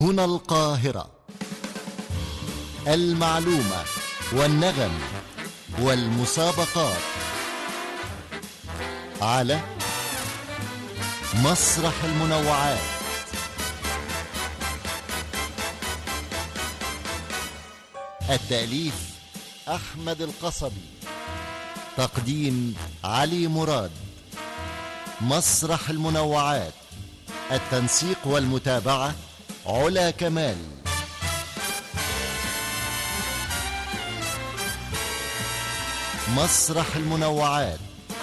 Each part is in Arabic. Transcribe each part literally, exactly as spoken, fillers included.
هنا القاهرة. المعلومة والنغم والمسابقات على مسرح المنوعات. التأليف أحمد القصبي، تقديم علي مراد. مسرح المنوعات، التنسيق والمتابعة علا كمال. مسرح المنوعات،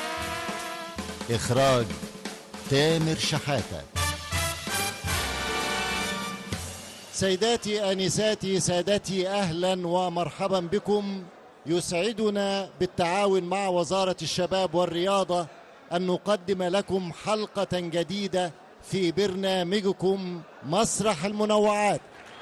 إخراج تامر شحاتة. سيداتي آنساتي سادتي، أهلا ومرحبا بكم. يسعدنا بالتعاون مع وزارة الشباب والرياضة أن نقدم لكم حلقة جديدة في برنامجكم مسرح المنوعات.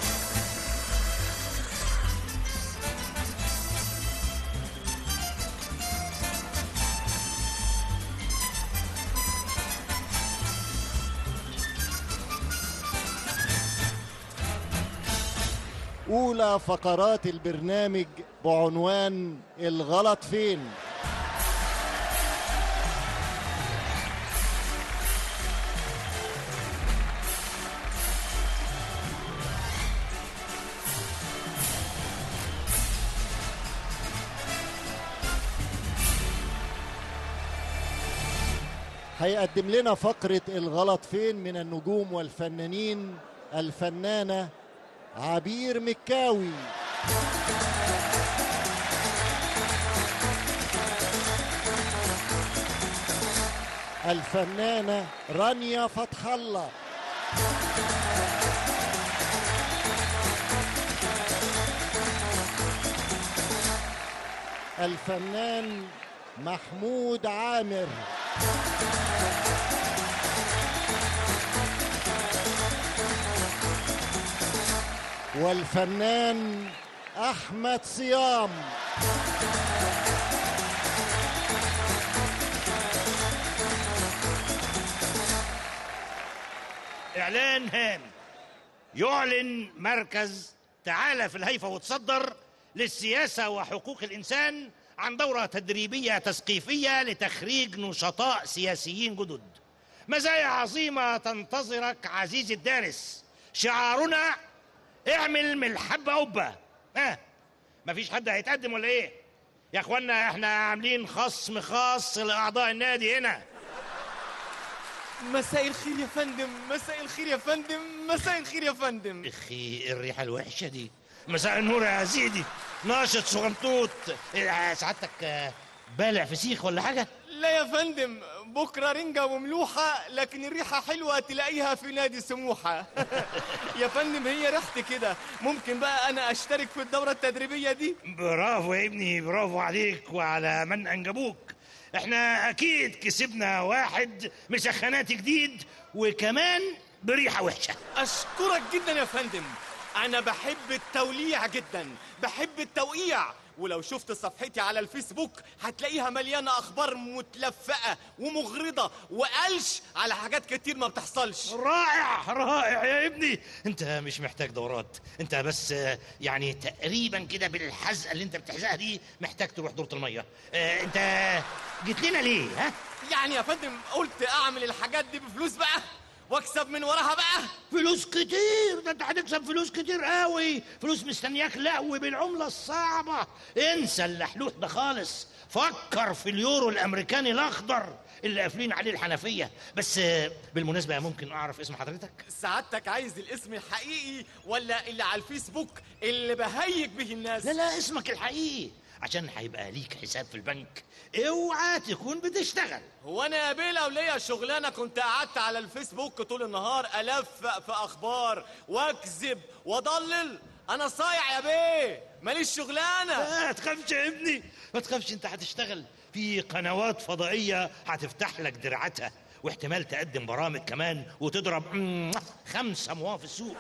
أولى فقرات البرنامج بعنوان الغلط فين؟ هيقدم لنا فقرة الغلط فين من النجوم والفنانين الفنانة عبير مكاوي، الفنانة رانيا فتح الله، الفنان محمود عامر، والفنان أحمد صيام. إعلان هام. يعلن مركز تعالى في الهيفا وتصدر للسياسة وحقوق الإنسان عن دورة تدريبية تثقيفية لتخريج نشطاء سياسيين جدد. مزايا عظيمة تنتظرك عزيزي الدارس. شعارنا اعمل من الحبة قبة. ها مفيش حد هيتقدم ولا ايه يا اخوانا؟ احنا عاملين خصم خاص لاعضاء النادي هنا. مساء الخير يا فندم، مساء الخير يا فندم، مساء الخير يا فندم. اخي الريحة الوحشة دي. مساء النور يا سيدي. ناشط صغنطوط. إيه سعادتك بالع فسيخ ولا حاجة؟ لا يا فندم، بكرة رنجة وملوحة، لكن الريحة حلوة تلاقيها في نادي سموحة. يا فندم هي ريحتي كده. ممكن بقى أنا أشترك في الدورة التدريبية دي؟ برافو يا ابني، برافو عليك وعلى من أنجبوك. احنا أكيد كسبنا واحد مسخناتي جديد وكمان بريحة وحشة. أشكرك جدا يا فندم. أنا بحب التوليع جدا، بحب التوقيع، ولو شفت صفحتي على الفيسبوك هتلاقيها مليانة أخبار متلفقة ومغرضة وقلش على حاجات كتير ما بتحصلش. رائع رائع يا ابني. انت مش محتاج دورات، انت بس يعني تقريبا كده بالحزقة اللي انت بتحزقها دي محتاج تروح دورة المية. اه انت جيت لنا ليه؟ ها يعني يا فندم قلت أعمل الحاجات دي بفلوس بقى واكسب من وراها بقى فلوس كتير. ده انت هتكسب فلوس كتير قوي، فلوس مستنياك لقوي بالعملة الصعبة. انسى اللحلوح ده خالص. فكر في اليورو الامريكاني الاخضر اللي قافلين عليه الحنفية. بس بالمناسبة ممكن اعرف اسم حضرتك؟ سعادتك عايز الاسم الحقيقي ولا اللي على الفيسبوك اللي بهيج به الناس؟ لا لا، اسمك الحقيقي عشان هيبقى ليك حساب في البنك. اوعى تكون بتشتغل. هو انا يا بيلا وليا شغلانه كنت قعدت على الفيسبوك طول النهار الفق في اخبار واكذب واضلل؟ انا صايع يا بيه، ماليش شغلانه. ما تخافش يا ابني، ما تخافش. انت هتشتغل في قنوات فضائيه هتفتح لك دراعتها، واحتمال تقدم برامج كمان وتضرب خمسه مواه في السوق.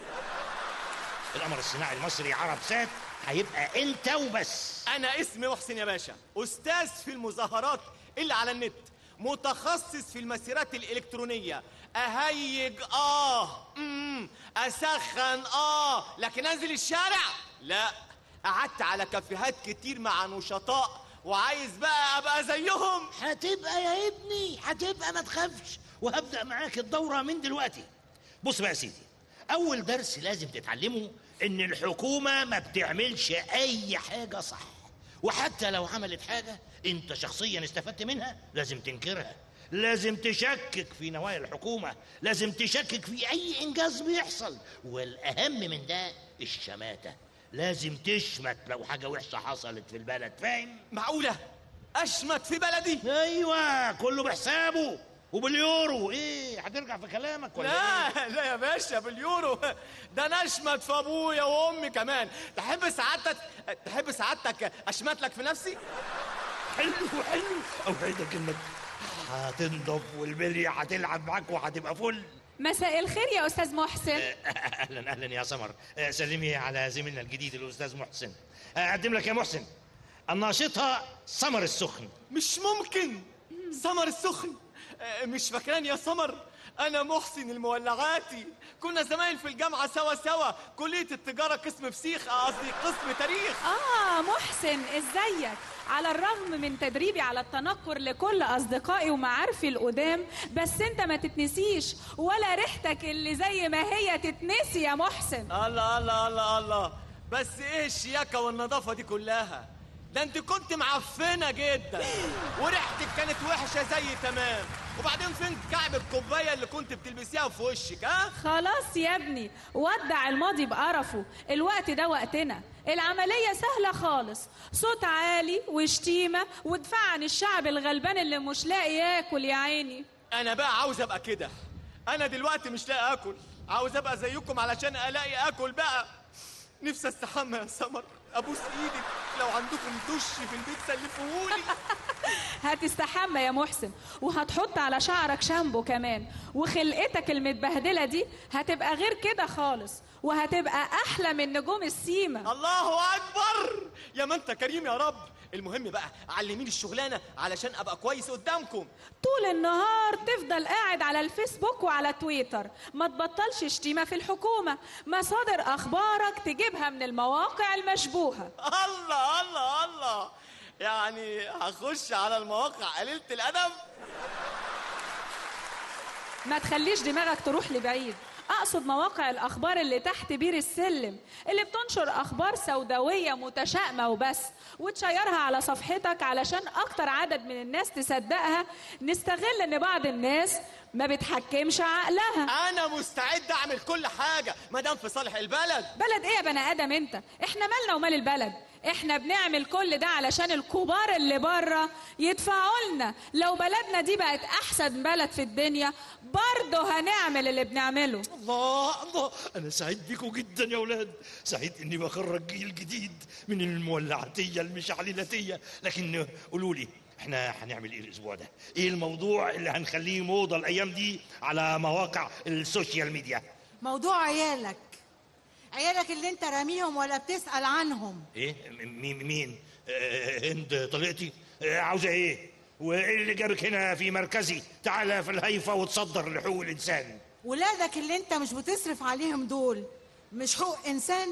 القمر الصناعي المصري عرب سات هيبقى انت وبس. انا اسمي محسن يا باشا، استاذ في المظاهرات اللي على النت، متخصص في المسيرات الإلكترونية، اهيج اه امم اسخن اه لكن انزل الشارع لا. قعدت على كافيهات كتير مع نشطاء وعايز بقى ابقى زيهم. هتبقى يا ابني، هتبقى، ما تخافش، وهبدأ معاك الدورة من دلوقتي. بص بقى يا سيدي، أول درس لازم تتعلمه إن الحكومة ما بتعملش أي حاجة صح، وحتى لو عملت حاجة أنت شخصيا استفدت منها لازم تنكرها، لازم تشكك في نوايا الحكومة، لازم تشكك في أي إنجاز بيحصل، والأهم من ده الشماتة، لازم تشمت لو حاجة وحشة حصلت في البلد، فاهم؟ معقولة اشمت في بلدي؟ ايوه، كله بحسابه وباليورو. ايه، هترجع في كلامك ولا لا ايه؟ لا يا باشا، باليورو ده انا اشمت في ابويا وامي كمان. تحب سعادتك تحب سعادتك اشمت لك في نفسي؟ حلو حلو، اوعدك انك هتنضف والبليه هتلعب معاك وهتبقى فل. مساء الخير يا أستاذ محسن. اهلا اهلا يا سمر، سلمي على زميلنا الجديد الاستاذ محسن. اقدم لك يا محسن الناشطه سمر السخن. مش ممكن، سمر السخن؟ مش فاكراني يا سمر؟ انا محسن المولعاتي، كنا زمايل في الجامعه سوا سوا، كليه التجاره قسم فسيخ، قصدي قسم تاريخ. آه محسن، إزيك؟ على الرغم من تدريبي على التنكر لكل أصدقائي ومعارفي القدام، بس أنت ما تتنسيش، ولا ريحتك اللي زي ما هي تتنسي يا محسن. الله الله الله الله، بس إيه الشياكة والنظافة دي كلها؟ ده أنت كنت معفنة جدا وريحتك كانت وحشة زي تمام. وبعدين فين كعب الكوباية اللي كنت بتلبسيها في وشك؟ ها؟ خلاص يا ابني، ودع الماضي بقرفه، الوقت ده وقتنا. العملية سهلة خالص، صوت عالي وشتيمة ودفاع عن الشعب الغلبان اللي مش لاقي ياكل يا عيني. أنا بقى عاوز أبقى كده. أنا دلوقتي مش لاقي آكل، عاوز أبقى زيكم علشان ألاقي آكل بقى. نفسي استحمى يا سمر، ابوس ايدك لو عندكم دش في البيت سلفوهولي. هتستحمى يا محسن، وهتحط على شعرك شامبو كمان، وخلقتك المتبهدله دي هتبقى غير كده خالص، وهتبقى احلى من نجوم السيما. الله اكبر، يا ما انت كريم يا رب. المهم بقى علميني الشغلانه علشان ابقى كويس قدامكم. طول النهار تفضل قاعد على الفيسبوك وعلى تويتر، ما تبطلش شتيمه في الحكومه، مصادر اخبارك تجيبها من المواقع المشبوهه. الله الله الله، يعني هخش على المواقع قليله الادب؟ ما تخليش دماغك تروح لبعيد، أقصد مواقع الأخبار اللي تحت بير السلم، اللي بتنشر أخبار سوداوية متشائمة وبس، وتشيرها على صفحتك علشان أكتر عدد من الناس تصدقها. نستغل إن بعض الناس ما بتحكمش عقلها. أنا مستعد أعمل كل حاجة مادام في صالح البلد. بلد إيه يا بني آدم أنت؟ إحنا مالنا ومال البلد؟ احنا بنعمل كل ده علشان الكبار اللي بره يدفعوا لنا. لو بلدنا دي بقت احسن بلد في الدنيا برضه هنعمل اللي بنعمله. الله الله، انا سعيد بيكم جدا يا اولاد، سعيد اني بخرج جيل جديد من المولعاتيه المشعللاتيه. لكن قولوا لي، احنا هنعمل ايه الاسبوع ده؟ ايه الموضوع اللي هنخليه موضه الايام دي على مواقع السوشيال ميديا؟ موضوع عيالك عيالك اللي انت راميهم ولا بتسأل عنهم. ايه؟ مين مين؟ آه هند طليقتي؟ آه عاوزه ايه؟ وايه اللي جابك هنا في مركزي؟ تعالى في الهيفا وتصدر لحقوق الانسان. ولادك اللي انت مش بتصرف عليهم دول مش حقوق انسان؟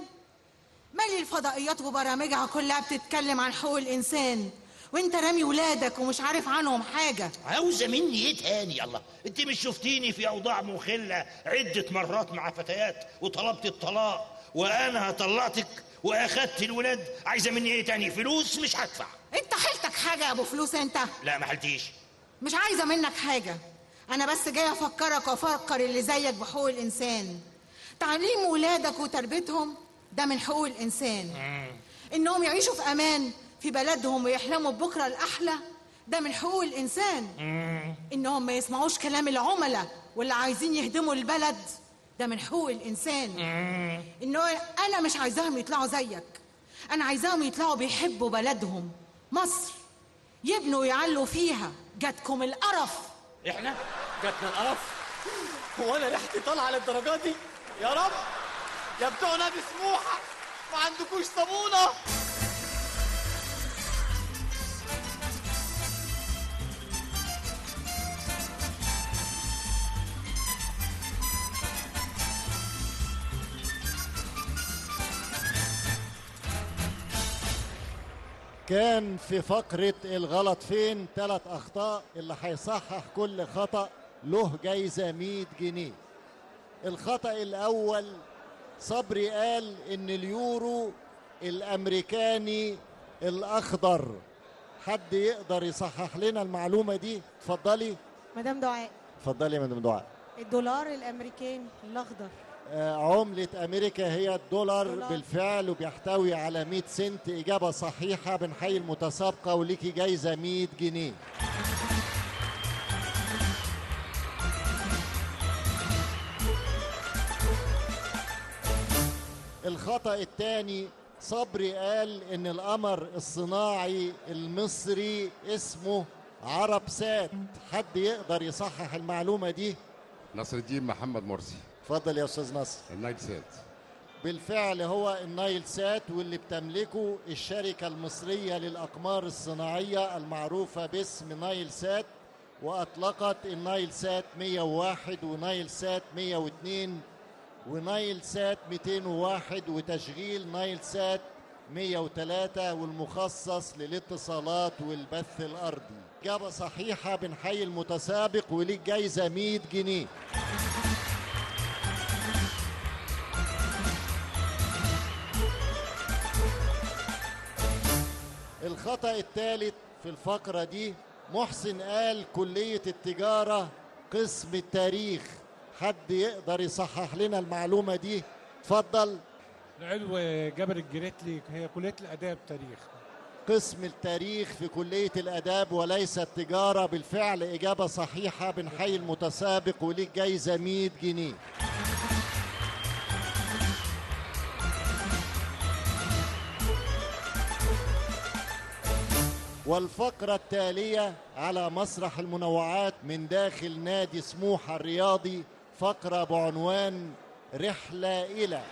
مالي الفضائيات وبرامجها كلها بتتكلم عن حقوق الانسان، وانت رامي ولادك ومش عارف عنهم حاجه. عاوزه مني ايه تاني؟ الله، انت مش شفتيني في اوضاع مخله عده مرات مع فتيات وطلبت الطلاق، وانا طلقتك واخدت الولاد. عايزه مني ايه تاني؟ فلوس مش هدفع. انت حيلتك حاجه يا ابو فلوس انت؟ لا ما حلتيش. مش عايزه منك حاجه، انا بس جاي افكرك وافكر اللي زيك بحقوق الانسان. تعليم ولادك وتربيتهم ده من حقوق الانسان. مم. انهم يعيشوا في امان في بلدهم ويحلموا ببكره الاحلى ده من حقوق الانسان. مم. انهم ما يسمعوش كلام العملاء واللي عايزين يهدموا البلد ده من حقوق الانسان. مم. انه انا مش عايزاهم يطلعوا زيك، انا عايزاهم يطلعوا بيحبوا بلدهم مصر، يبنوا ويعلوا فيها. جاتكم القرف. احنا جاتنا القرف؟ هو انا ريحتي طالعه للدرجات دي؟ يا رب يا بتوع نادي سموحه، ما عندكوش صابونه؟ كان في فقرة الغلط فين ثلاث أخطاء، اللي هيصحح كل خطأ له جايزة مية جنيه. الخطأ الأول، صبري قال إن اليورو الأمريكاني الأخضر. حد يقدر يصحح لنا المعلومة دي؟ اتفضلي. مدام دعاء. اتفضلي يا مدام دعاء. الدولار الامريكاني الاخضر. آه عملة أمريكا هي الدولار دولار. بالفعل، وبيحتوي على مية سنت. إجابة صحيحة، بنحيي المتسابقة وليكي جايزة مية جنيه. الخطأ الثاني، صبري قال إن القمر الصناعي المصري اسمه عرب سات. حد يقدر يصحح المعلومة دي؟ نصر الدين محمد مرسي. اتفضل يا أستاذ نصر. النايل سات. بالفعل هو النايل سات، واللي بتملكه الشركة المصرية للأقمار الصناعية المعروفة باسم نايل سات، وأطلقت النايل سات مية وواحد ونايل سات مية واثنين ونايل سات مئتين وواحد وتشغيل نايل سات مية وثلاثة والمخصص للاتصالات والبث الأرضي. إجابة صحيحة، بنحيي المتسابق وليك جايزة مية جنيه. الخطأ الثالث في الفقرة دي، محسن قال كلية التجارة قسم التاريخ. حد يقدر يصحح لنا المعلومة دي؟ اتفضل. العلو جابر الجريتلي، هي كلية الآداب تاريخ. قسم التاريخ في كلية الآداب وليس التجارة. بالفعل إجابة صحيحة، بنحيي المتسابق وليك جايزة مية جنيه. والفقرة التالية على مسرح المنوعات من داخل نادي سموحة الرياضي، فقرة بعنوان رحلة إلى.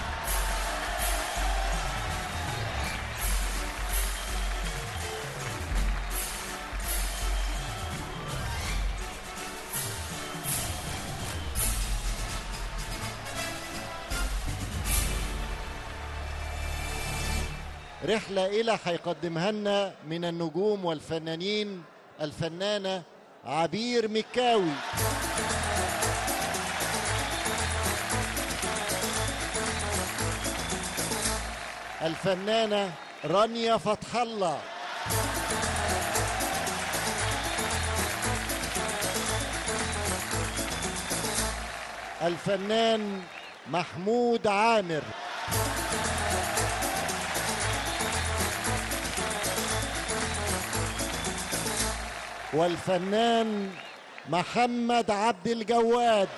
رحلة إلى هيقدمها لنا من النجوم والفنانين الفنانة عبير مكاوي، الفنانة رانيا فتح الله، الفنان محمود عامر، والفنان محمد عبد الجواد.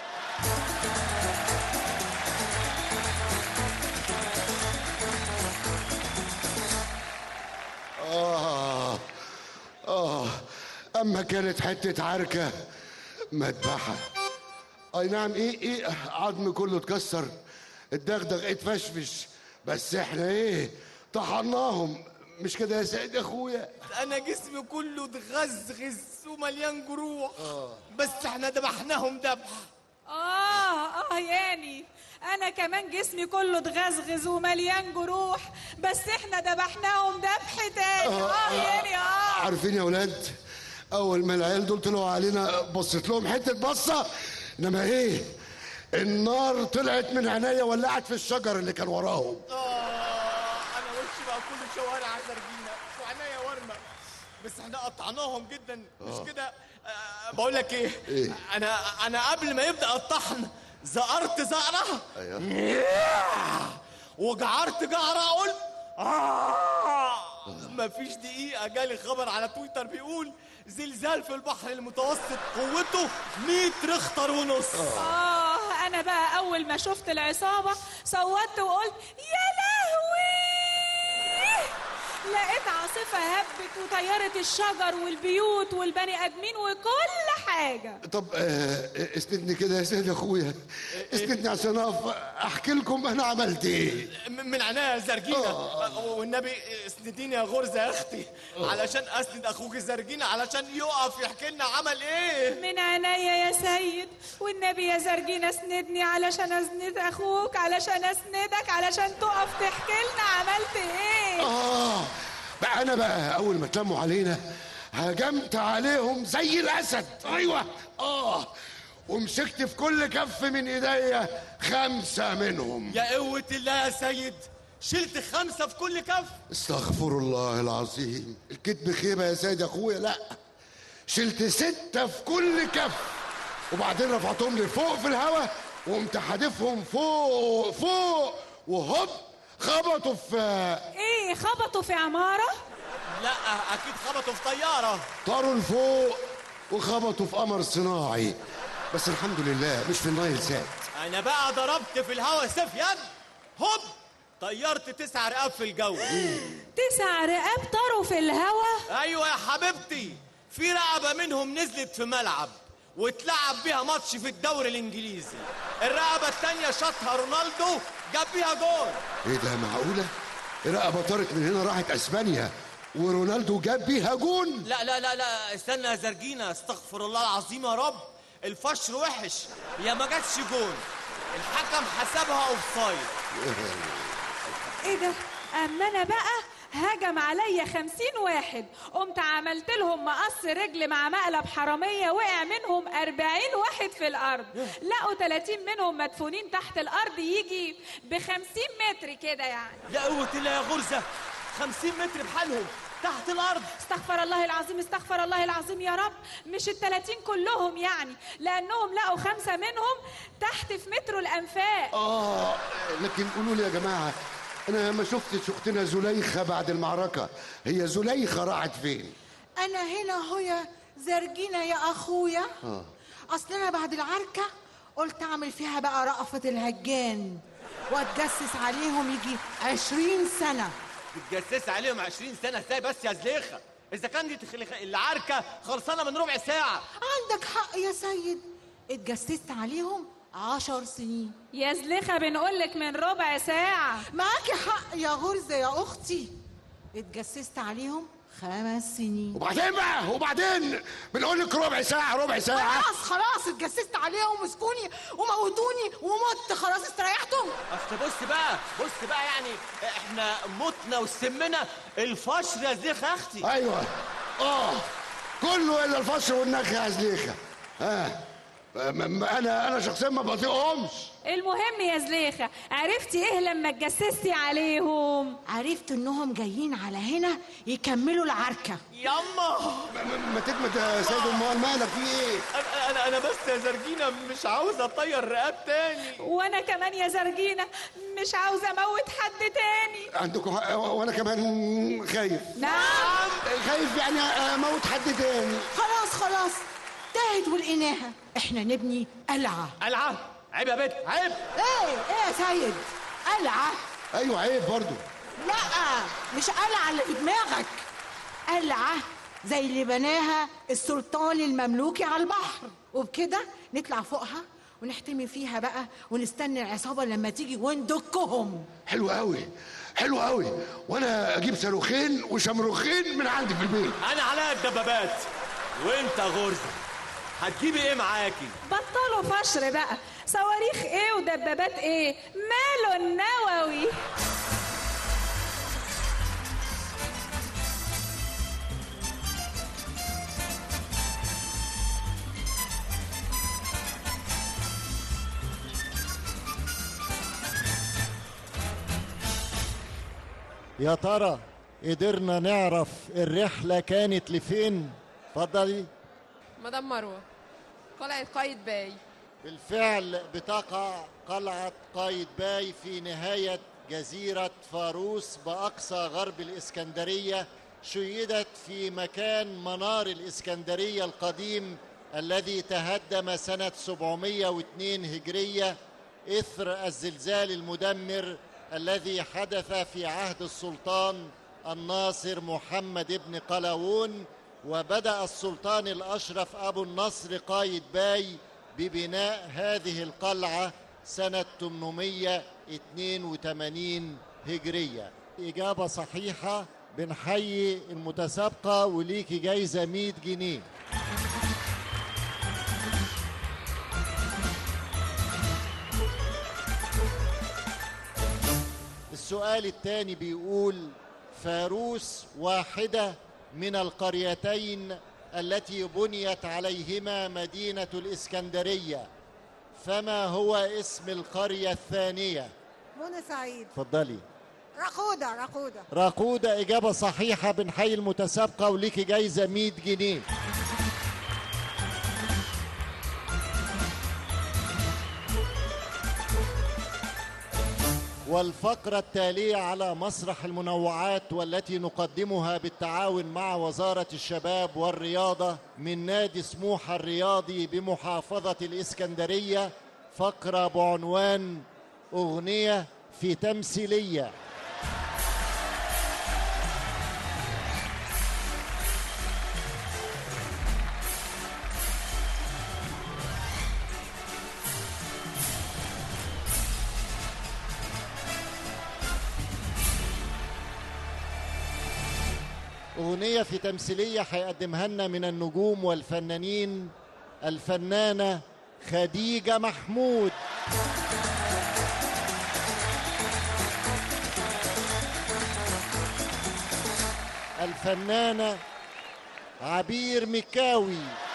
آه آه أما كانت حتة عركة مذبحة. أي نعم، إيه إيه عظم كله اتكسر، الدغدغ اتفشفش، بس إحنا إيه طحناهم، مش كده يا سيد أخويا؟ انا جسمي كله اتغزغز ومليان جروح. آه. بس احنا ذبحناهم ذبح. آه آه يعني أنا كمان جسمي كله اتغزغز ومليان جروح، بس إحنا ذبحناهم ذبح تاني. آه, آه يعني آه عارفين يا ولاد، أول ما العيال دول طلعوا علينا بصيت لهم حتة بصة، إنما إيه، النار طلعت من عينيا ولعت في الشجر اللي كان وراهم. آه أنا وشي بقى كل شوارع زرقينة وعينيا ورمة، بس احنا قطعناهم جدا. مش آه. كده؟ آه بقول لك إيه؟ إيه؟ أنا أنا قبل ما يبدأ الطحن زقرت زقرة. أيوه. وجعرت جعرة، قلت آه. مفيش دقيقة جالي خبر على تويتر بيقول زلزال في البحر المتوسط قوته مية ريختر ونص. آه أنا بقى أول ما شفت العصابة صوتت وقلت يا لهوي، لقيت عاصفة هبت وطيرت الشجر والبيوت والبني آدمين وكل حاجة. طب آه اسندني كده يا سيد أخويا، اسندني عشان أقف أحكي لكم أنا عملت إيه. من عينيا زرجينة. آه. والنبي اسنديني يا غرزة يا أختي. آه. علشان أسند أخوك زرجينة علشان يقف يحكي لنا عمل إيه. من عينيا يا سيد، والنبي يا زرجينة اسندني علشان أسند أخوك، علشان أسندك، علشان تقف تحكي لنا عملت إيه. آه بقى انا بقى اول ما اتلموا علينا هجمت عليهم زي الاسد. ايوه اه ومسكت في كل كف من ايديا خمسه منهم. يا قوة الله يا سيد، شلت خمسة في كل كف؟ استغفر الله العظيم، الكذب خيبه يا سيد اخويا. لا، شلت سته في كل كف، وبعدين رفعتهم لفوق في الهواء وقمت حادفهم فوق فوق وهوب خبطوا في ايه؟ خبطوا في عمارة؟ لا اكيد خبطوا في طيارة. طاروا لفوق وخبطوا في قمر صناعي، بس الحمد لله مش في النايل سات. انا بقى ضربت في الهوا سيف يد، هوب طيرت تسع رقاب في الجو. تسع رقاب طاروا في الهوا؟ ايوه يا حبيبتي، في رقبة منهم نزلت في ملعب واتلعب بيها ماتش في الدوري الانجليزي، الرقبة التانية شاطها رونالدو جاب بيها جول. ايه ده معقولة؟ رقبة طارت من هنا راحت اسبانيا ورونالدو جاب بيها جون؟ لا لا لا لا استنى يا زرجينا، استغفر الله العظيم يا رب، الفشر وحش، يا ما جاتش جون، الحكم حسبها اوفسايد. ايه ده؟ اما انا بقى هجم عليا خمسين واحد، قمت عملت لهم مقص رجل مع مقلب حرامية، وقع منهم أربعين واحد في الأرض، لقوا تلاتين منهم مدفونين تحت الأرض يجي بخمسين متر كده يعني. يا قوة الله يا غرزة، خمسين متر بحالهم تحت الأرض. استغفر الله العظيم، استغفر الله العظيم يا رب، مش التلاتين كلهم يعني، لأنهم لقوا خمسة منهم تحت في مترو الأنفاق. آه لكن قولوا لي يا جماعة، أنا ما شفتش أختنا زليخة بعد المعركة، هي زليخة راحت فين؟ انا هنا اهو يا زرجينا يا اخويا. آه. اصل انا بعد العركه قلت اعمل فيها بقى رأفة الهجان واتجسس عليهم يجي عشرين سنه. تتجسس عليهم عشرين سنة ازاي بس يا زليخة؟ إذا كان دي العركة خلصانة من ربع ساعة. عندك حق يا سيد، اتجسست عليهم عشر سنين. يا زليخة بنقولك من ربع ساعة. معاكي حق يا غرزة يا أختي، اتجسست عليهم خمس سنين. وبعدين بقى وبعدين بنقول لك ربع ساعة ربع ساعة. خلاص خلاص اتجسست عليهم ومسكوني وموتوني ومت، خلاص استريحتم. أصل بص بقى بص بقى يعني احنا متنا وسمنا الفشر يا زليخة يا أختي. أيوه آه كله إلا الفشر والنخ يا زليخة. آه انا انا شخصيا ما بطيقهمش. المهم يا زليخة، عرفتي ايه لما اتجسستي عليهم؟ عرفت انهم جايين على هنا يكملوا العركة. ياما ما تجمد يا سيد امال، مالك في ايه؟ انا انا انا بس يا زرجينة مش عاوز اطير رقاب تاني. وانا كمان يا زرجينة مش عاوزة اموت حد تاني. عندكم حق، وانا كمان خايف. نعم خايف يعني اموت حد تاني. خلاص خلاص انتهت ولقيناها، احنا نبني قلعة. قلعة؟ عيب يا بنت عيب. ايه ايه يا سيد؟ قلعة؟ ايوه عيب برضو. لا مش قلعة اللي في دماغك، قلعة زي اللي بناها السلطان المملوكي على البحر، وبكده نطلع فوقها ونحتمي فيها بقى ونستنى العصابة لما تيجي وندكهم. حلو قوي حلو قوي، وانا اجيب صاروخين وشمروخين من عندي في البيت. انا عليا الدبابات، وانت غرزة هتجيبي ايه معاكي؟ بطلوا فشر بقى، صواريخ ايه ودبابات ايه، ماله النووي. يا ترى قدرنا نعرف الرحلة كانت لفين؟ اتفضلي. مدام مروة، قلعة قايتباي. بالفعل بتقع قلعة قايتباي في نهاية جزيرة فاروس بأقصى غرب الإسكندرية، شيدت في مكان منار الإسكندرية القديم الذي تهدم سنة سبعمائة واثنين هجرية إثر الزلزال المدمر الذي حدث في عهد السلطان الناصر محمد بن قلاوون. وبدأ السلطان الأشرف أبو النصر قايتباي ببناء هذه القلعة سنة ثمانمائة واثنين وثمانين هجرية. إجابة صحيحة، بنحيي المتسابقة وليكي جايزة مئة جنيه. السؤال الثاني بيقول: فاروس واحدة من القريتين التي بنيت عليهما مدينة الإسكندرية، فما هو اسم القرية الثانية؟ منى سعيد. اتفضلي. راقودة. راقودة. راقودة إجابة صحيحة، بنحيي المتسابقة وليكي جايزة مية جنيه. والفقرة التالية على مسرح المنوعات، والتي نقدمها بالتعاون مع وزارة الشباب والرياضة من نادي سموحة الرياضي بمحافظة الإسكندرية، فقرة بعنوان أغنية في تمثيلية. أغنية في تمثيلية هيقدمها لنا من النجوم والفنانين الفنانة خديجة محمود. الفنانة عبير مكاوي.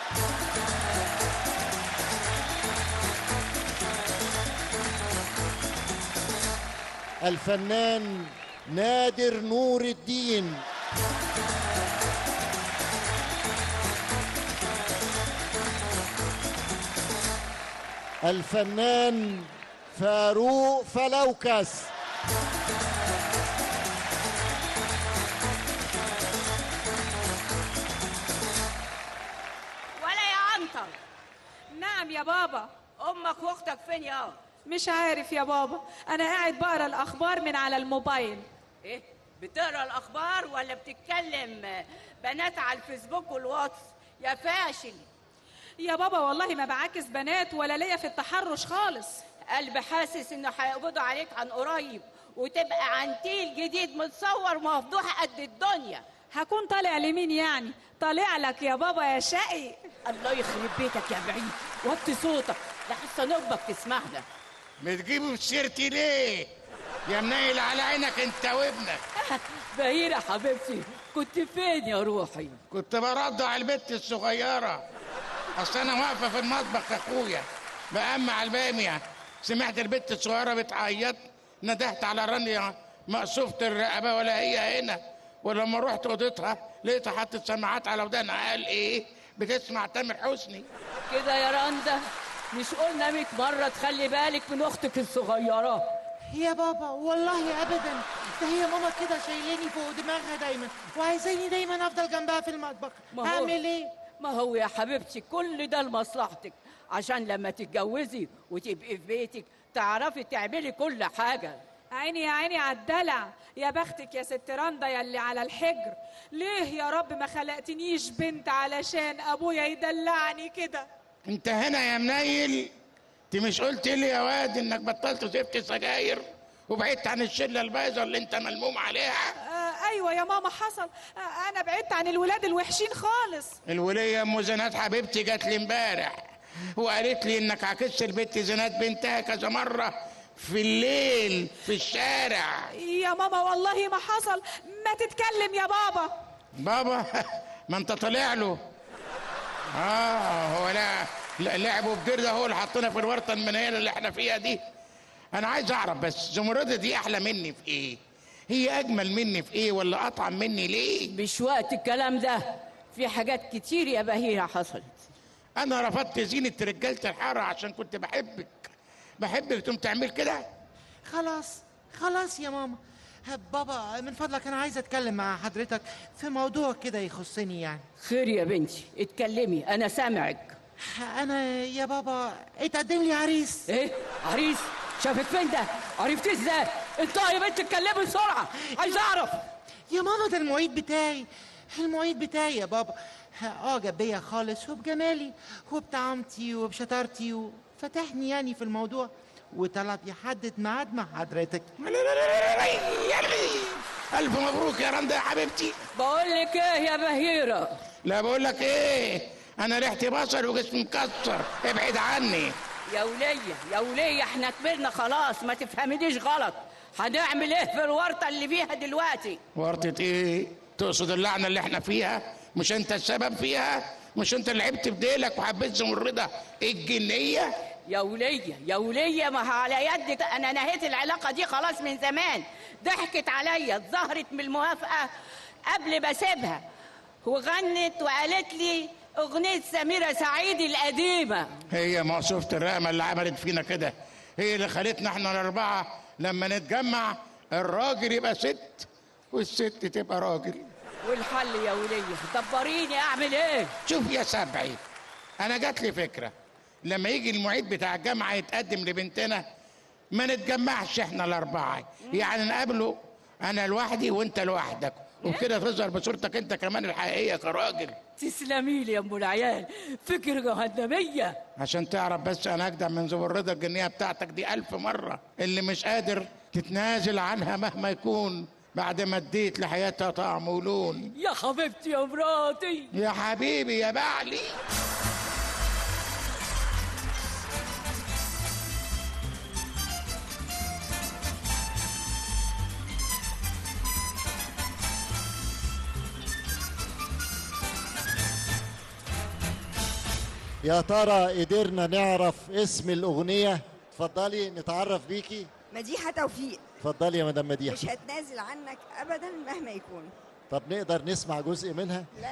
الفنان نادر نور الدين. الفنان فاروق فلوكس. ولا يا عنتر. نعم يا بابا. امك واختك فين يا؟ مش عارف يا بابا، انا قاعد بقرا الاخبار من على الموبايل. ايه بتقرا الاخبار ولا بتتكلم بنات على الفيسبوك والواتس يا فاشل؟ يا بابا والله ما بعاكس بنات ولا ليا في التحرش خالص. قلبي حاسس انه هيقبضوا عليك عن قريب وتبقى عنتيل جديد متصور مفضوح قد الدنيا. هكون طالع لمين يعني؟ طالع لك يا بابا يا شقي. الله يخرب بيتك يا بعيد، وطي صوتك لحسن امك تسمعنا. بتجيبوا سيرتي ليه يا منيل على عينك انت وابنك؟ بهيرة حبيبتي، كنت فين يا روحي؟ كنت برضع البت الصغيرة، اصل انا واقفة في المطبخ اخويا بأمع البامية، سمعت البت الصغيرة بتعيط، ندهت على رانيا مقصوفة الرقبة ولا هي هنا، ولما رحت اوضتها لقيتها حاطة سماعات على ودانها. قال ايه؟ بتسمع تامر حسني. كده يا رندا، مش قلنا مية مرة تخلي بالك من اختك الصغيرة؟ يا بابا والله ابدا، ده هي ماما كده شايلاني فوق دماغها دايما وعايزاني دايما افضل جنبها في المطبخ. اعمل ايه؟ ما هو يا حبيبتي كل ده لمصلحتك، عشان لما تتجوزي وتبقي في بيتك تعرفي تعملي كل حاجة. عيني يا عيني على الدلع، يا بختك يا ست رندا يلي على الحجر. ليه يا رب ما خلقتنيش بنت علشان ابويا يدلعني كده؟ انت هنا يا منيل، انت مش قلت لي يا واد انك بطلت وسبت سجاير وبعدت عن الشله البايظه اللي انت ملموم عليها؟ آه ايوه يا ماما حصل. آه انا بعدت عن الولاد الوحشين خالص. الوليه ام زينات حبيبتي جات لي امبارح وقالت لي انك عكست البت زينات بنتها كذا مره في الليل في الشارع. يا ماما والله ما حصل. ما تتكلم يا بابا. بابا ما انت طالع له. اه هو لا لعبوا بدير ده، هو اللي حطينا في الورطه المنيله اللي احنا فيها دي. انا عايز اعرف بس، زمردة دي احلى مني في ايه؟ هي اجمل مني في ايه ولا اطعم مني ليه؟ مش وقت الكلام ده، في حاجات كتير يا بهيرة حصلت. انا رفضت زينة رجالة الحارة عشان كنت بحبك بحبك تقوم تعمل كده؟ خلاص خلاص يا ماما. بابا من فضلك انا عايز اتكلم مع حضرتك في موضوع كده يخصني يعني. خير يا بنتي اتكلمي، انا سامعك. انا يا بابا اتقدم لي عريس. ايه عريس؟ شافك فين ده؟ عرفتي ازاي؟ انت يا بنت اتكلمي بسرعه، عايز اعرف. يا ماما ده المعيد بتاعي، المعيد بتاعي يا بابا اعجب بيا خالص وبجمالي وبطعامتي وبشطارتي وفتحني يعني في الموضوع وطلب يحدد ميعاد مع حضرتك. الف مبروك يا رندا يا حبيبتي. بقول لك ايه يا بهيرة؟ لا بقول لك ايه، انا ريحتي بصل وجسمي مكسر، ابعد عني. يا ولية يا ولية احنا كبرنا خلاص، ما تفهمنيش غلط. هنعمل ايه في الورطه اللي فيها دلوقتي؟ ورطة ايه؟ تقصد اللعنة اللي احنا فيها؟ مش انت السبب فيها؟ مش انت اللي لعبت بديلك وحبيت زمردة الجنية؟ يا ولية يا ولية، ما على يد انا نهيت العلاقة دي خلاص من زمان. ضحكت عليا، اتظاهرت من الموافقة قبل ما اسيبها، وغنت وقالت لي اغنية سميرة سعيد القديمة. هي مقصوفة الرقمة اللي عملت فينا كده، هي اللي خلتنا احنا الاربعة لما نتجمع الراجل يبقى ست والست تبقى راجل. والحل يا ولية؟ دبريني اعمل ايه؟ شوف يا سبعي، انا جات لي فكرة، لما يجي المعيد بتاع الجامعة يتقدم لبنتنا ما نتجمعش احنا الاربعة، يعني نقابله انا لوحدي وانت لوحدك، وكده تظهر بصورتك انت كمان الحقيقية كراجل. تسلمي لي يا ام العيال، فكرة جهنمية. عشان تعرف بس انا اجدع من زمردة الجنية بتاعتك دي الف مرة، اللي مش قادر تتنازل عنها مهما يكون بعد ما اديت لحياتها طعم ولون. يا حبيبتي يا مراتي. يا حبيبي يا بعلي. يا ترى قدرنا نعرف اسم الأغنية؟ اتفضلي نتعرف بيكي. مديحة توفيق. اتفضلي يا مدام مديحة. مش هتنازل عنك أبدا مهما يكون. طب نقدر نسمع جزء منها؟ لا.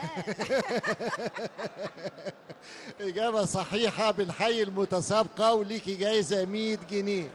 إجابة صحيحة، بنحيي المتسابقة وليكي جايزة مية جنيه.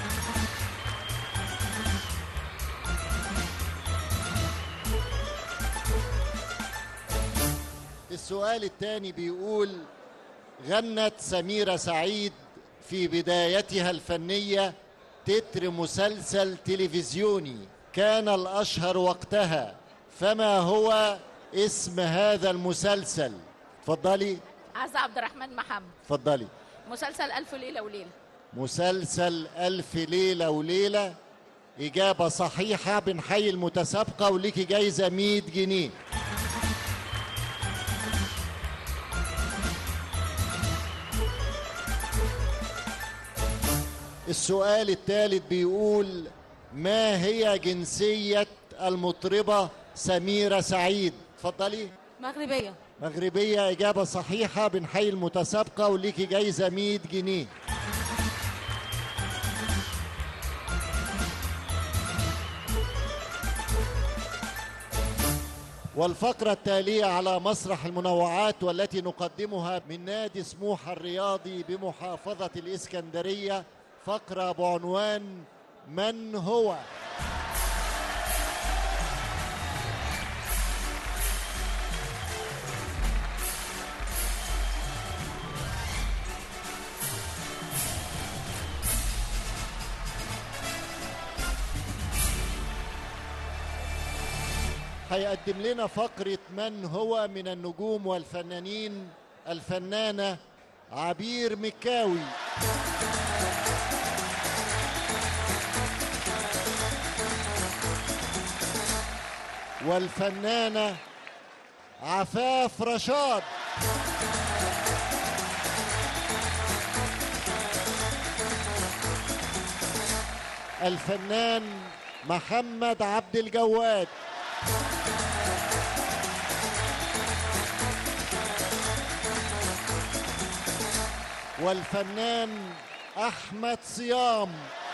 السؤال الثاني بيقول: غنت سميرة سعيد في بدايتها الفنية تتر مسلسل تلفزيوني كان الأشهر وقتها، فما هو اسم هذا المسلسل؟ اتفضلي. عزة عبد الرحمن محمد. اتفضلي. مسلسل ألف ليلة وليلة. مسلسل ألف ليلة وليلة، إجابة صحيحة، بنحيي المتسابقة وليكي جايزة مية جنيه. السؤال الثالث بيقول: ما هي جنسية المطربة سميرة سعيد؟ اتفضلي. مغربية. مغربية، إجابة صحيحة، بنحيي المتسابقة وليكي جايزة مية جنيه. والفقرة التالية على مسرح المنوعات والتي نقدمها من نادي سموحة الرياضي بمحافظة الإسكندرية، فقرة بعنوان من هو؟ هيقدم لنا فقرة من هو من النجوم والفنانين الفنانة عبير مكاوي. والفنانة عفاف رشاد. الفنان محمد عبد الجواد. والفنان أحمد صيام.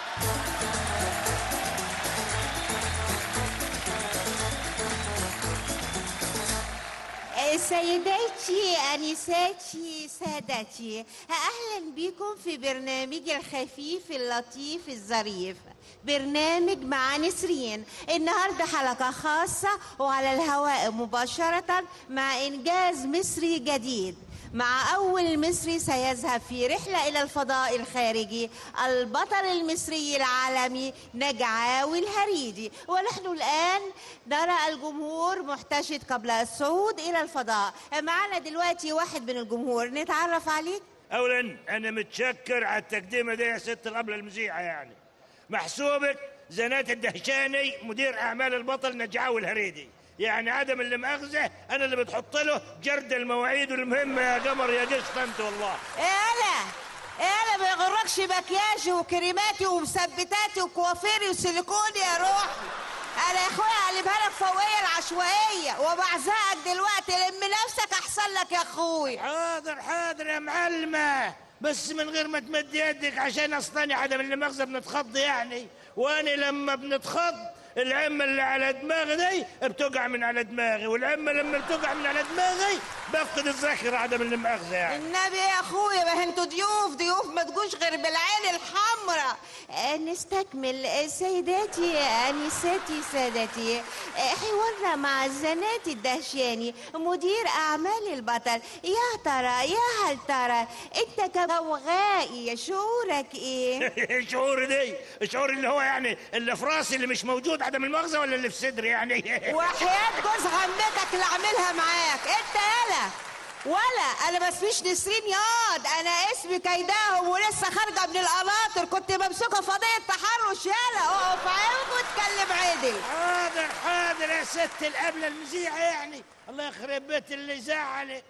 سيداتي أنساتي سادتي، أهلا بكم في برنامج الخفيف اللطيف الظريف، برنامج مع نسرين. النهاردة حلقة خاصة وعلى الهواء مباشرة مع إنجاز مصري جديد، مع أول مصري سيذهب في رحلة إلى الفضاء الخارجي، البطل المصري العالمي نجعاوي الهريدي. ونحن الآن نرى الجمهور محتشد قبل الصعود إلى الفضاء. معنا دلوقتي واحد من الجمهور، نتعرف عليك. أولا أنا متشكر على التقديمة دي يا ست الأبلة المذيعة، يعني محسوبك زنات الدهشاني مدير أعمال البطل نجعاوي الهريدي، يعني عدم اللي مأخذه أنا اللي بتحط له جرد المواعيد المهمة يا قمر يا قشطة أنت والله. أنا انا ما يغركش مكياجي وكريماتي ومثبتاتي وكوافيري وسيليكوني يا روحي. انا يا اخويا هقلبها لك فوقيه العشوائيه وبعزقك دلوقتي. لم نفسك احسن لك يا اخويا. حاضر حاضر يا معلمه، بس من غير ما تمد يدك عشان اصلاني عدم المؤاخذه بنتخض يعني، وانا لما بنتخض العمه اللي على دماغي دي بتقع من على دماغي، والعمه لما بتقع من على دماغي بفقد الذاكره عدم المؤاخذه يعني. النبي يا اخويا، ما انتوا ضيوف ضيوف ما تجوش غير بالعين الحمراء. آه نستكمل. آه سيداتي انساتي سادتي، آه حوارنا مع الزناتي الدهشاني مدير اعمال البطل. يا ترى يا هل ترى انت كغوغائي شعورك ايه؟ شعوري دي الشعور اللي هو يعني اللي في راسي اللي مش موجود عدم المؤاخذه، ولا اللي في صدري يعني؟ وحياة جوز عمتك اللي عاملها معاك انت يالا ولا انا ما اسميش نسرين ياض، انا اسمي كيداهم ولسه خارجه من القناطر، كنت ممسوكه في قضيه تحرش. يالا اقف عينك واتكلم عدل. حاضر حاضر يا ست القبله المذيعه يعني، الله يخرب بيت اللي زعلك.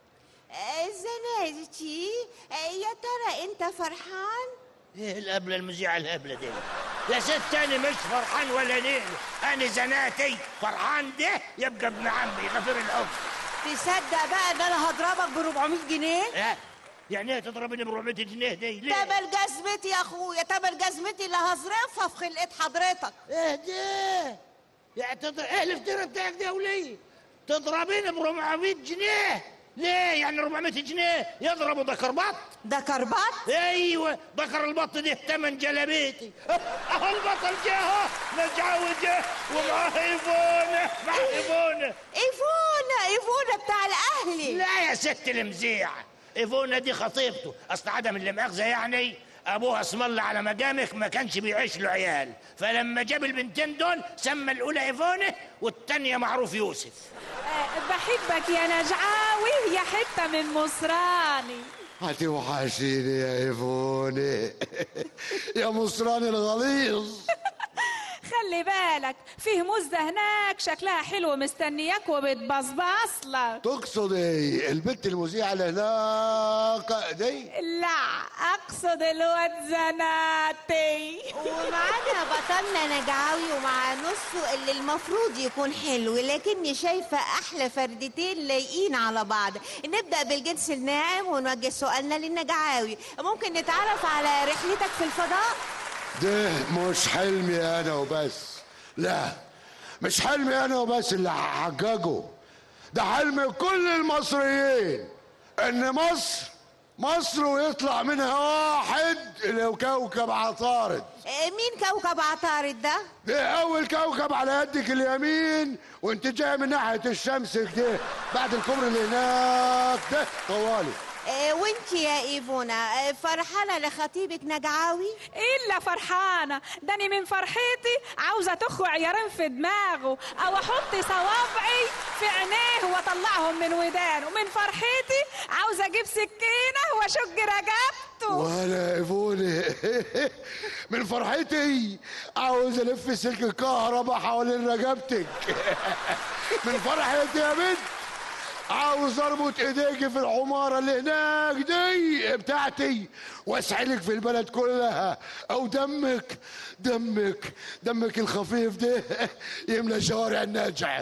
زناتي يا ترى انت فرحان؟ ايه القبله المذيعه الهبله دي يا ست؟ انا مش فرحان ولا نيل، انا زناتي فرحان ده يبقى ابن عمي غفير الحب. تصدق بقى ان انا هضربك ب أربعمية جنيه؟ اه يعني ايه تضربني ب أربعمية جنيه دي؟ ليه؟ تمن جزمتي يا اخويا، تمن جزمتي اللي هصرفها في خلقة حضرتك. ايه ده؟ يعني تضرب ايه الافتراء بتاعك ده يا وليه؟ تضربيني ب أربعمية جنيه؟ ليه؟ يعني أربعمية جنيه يضربوا دكر بط؟ دكر بط؟ ايوه دكر البط ده تمن جلابيتي. اهو البطل جه اهو، نجعوي جه ومعاه ايفونه، معاه ايفونه. ايفونه ايفونه بتاع الاهلي؟ لا يا ست المذيعه، ايفونه دي خطيبته، اصل عدم المؤاخذه يعني ابوها اسم الله على مجامك ما كانش بيعيش له عيال، فلما جاب البنتين دول سمى الاولى ايفونه والثانيه معروف يوسف. أه بحبك يا نجعاوي يا حته من مصراني. هتوحشيني يا ايفوني يا مصراني الغليظ. خلي بالك فيه مزة هناك شكلها حلو مستنياك وبتبصبص لك. تقصد ايه؟ البنت المذيعة اللي هناك دي؟ لا اقصد الواد زناتي. ومعانا بطلنا نجعاوي ومع نصه اللي المفروض يكون حلو، لكني شايفة احلى فردتين لايقين على بعض. نبدأ بالجنس الناعم ونوجه سؤالنا للنجعاوي. ممكن نتعرف على رحلتك في الفضاء؟ ده مش حلمي انا وبس، لا مش حلمي انا وبس اللي هحققه، ده حلم كل المصريين، ان مصر مصر ويطلع منها واحد اللي هو كوكب عطارد. مين كوكب عطارد ده؟ ده اول كوكب على يدك اليمين وانت جاي من ناحيه الشمس كده بعد الكوبري اللي هناك ده طوالي. إيه وانت يا ايفونا إيه فرحانه لخطيبك نجعاوي؟ الا فرحانه، ده انا من فرحتي عاوزه تخو عيارين في دماغه او احط صوابعي في عينيه واطلعهم من ودانه. من فرحتي عاوزه اجيب سكينه واشج رقبته. وانا ايفوني من فرحتي عاوز الف سلك الكهرباء حوالين رقبتك. من فرحتي يا بنت عاوز اربط ايديكي في الحماره اللي هناك دي بتاعتي واسعلك في البلد كلها، او دمك دمك دمك الخفيف ده يملى شوارع النجع.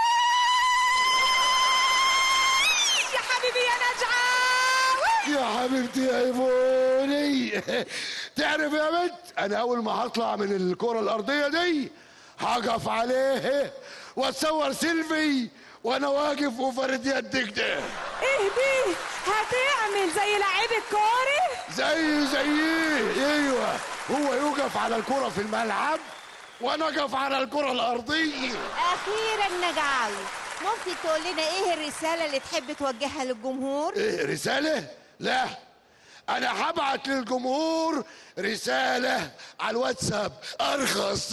يا حبيبي يا نجعاوي يا حبيبتي يا ايفوني. تعرف يا بنت انا اول ما هطلع من الكره الارضيه دي هقف عليه واتصور سيلفي وانا واقف وفرد يدك ده. ايه دي؟ هتعمل زي لعيب الكورة؟ زي زيه ايوه، هو يوقف على الكرة في الملعب وانا اقف على الكرة الارضية. اخيرا نجعاوي، ممكن تقول لنا ايه الرسالة اللي تحب توجهها للجمهور؟ ايه رسالة؟ لا انا هبعت للجمهور رسالة على الواتساب ارخص.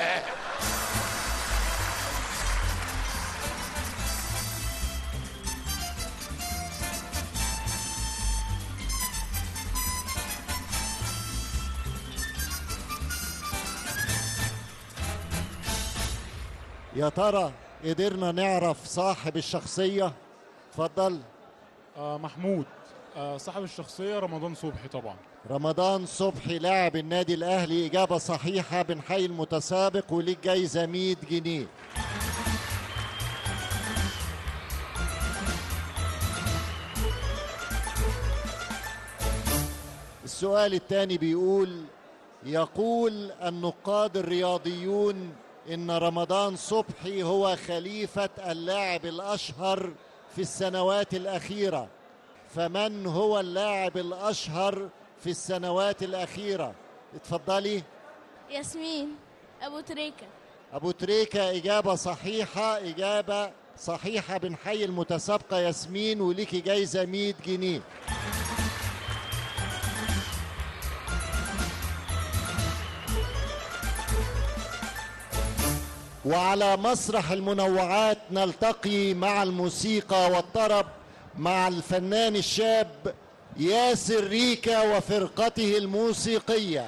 يا ترى قدرنا نعرف صاحب الشخصية؟ اتفضل. آه محمود. آه، صاحب الشخصية رمضان صبحي طبعا. رمضان صبحي لاعب النادي الأهلي، إجابة صحيحة. بنحيي المتسابق وليك جايزة مية جنيه. السؤال الثاني بيقول: يقول النقاد الرياضيون إن رمضان صبحي هو خليفة اللاعب الأشهر في السنوات الأخيرة، فمن هو اللاعب الأشهر في السنوات الأخيرة؟ اتفضلي. ياسمين أبو تريكة. أبو تريكة إجابة صحيحة، إجابة صحيحة. بنحيي المتسابقة ياسمين وليكي جايزة مية جنيه. وعلى مسرح المنوعات نلتقي مع الموسيقى والطرب مع الفنان الشاب ياسر ريكا وفرقته الموسيقية.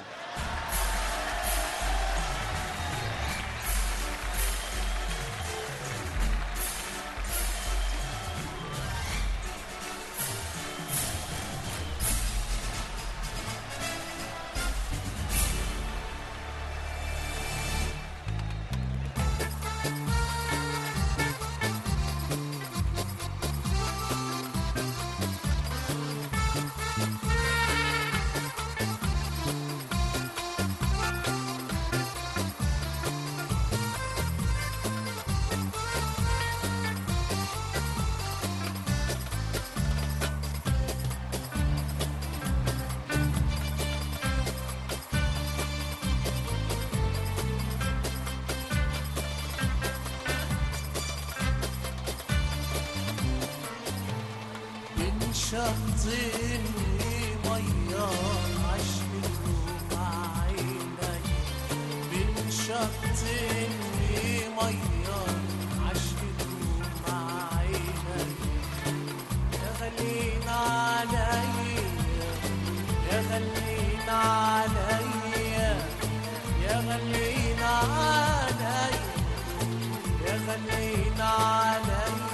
شطني مية عشقي مع عيني، بنشطني مية عشقي مع عيني، يا غلينا عليا يا غلينا عليا يا غلينا عليا يا غلينا عليا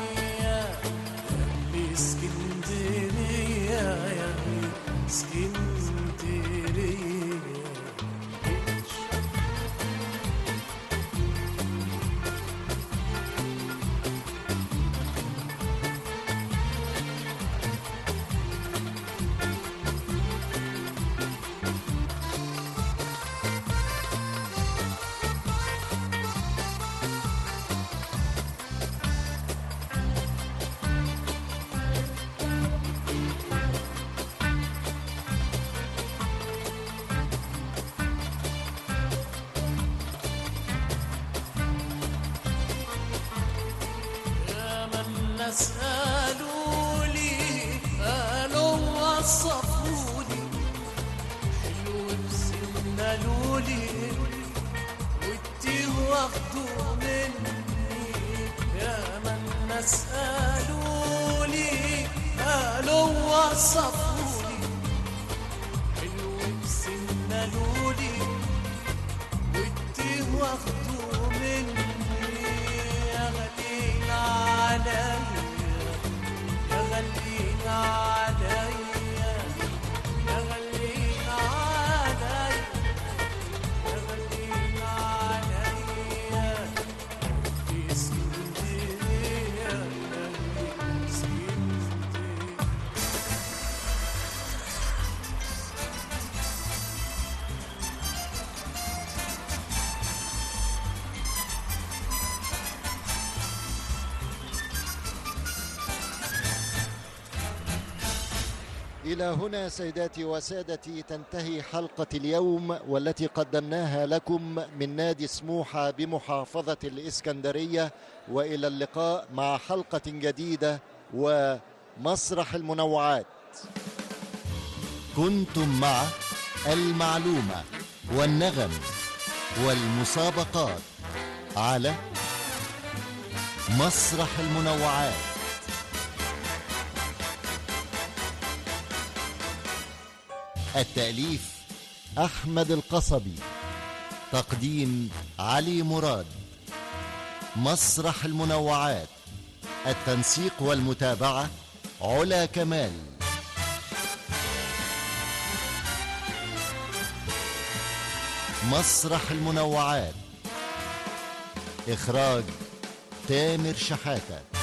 اسكندرية يا اسكندرية. قالوا لي قالوا وصفوا لي حلو بسن قالوا لي ودي واخدوا مني، يا من الناس قالوا لي قالوا وصفوا لي حلو بسن قالوا لي ودي واخدوا مني، يا غالين عليا يا غالين عليا يا غالين عليا يا غالين عليا في اسكندرية في اسكندرية. إلى هنا سيداتي وسادتي تنتهي حلقة اليوم والتي قدمناها لكم من نادي سموحة بمحافظة الإسكندرية، وإلى اللقاء مع حلقة جديدة ومسرح المنوعات. كنتم مع المعلومة والنغم والمسابقات على مسرح المنوعات. التأليف أحمد القصبي، تقديم علي مراد. مسرح المنوعات، التنسيق والمتابعة علا كمال. مسرح المنوعات. إخراج تامر شحاتة.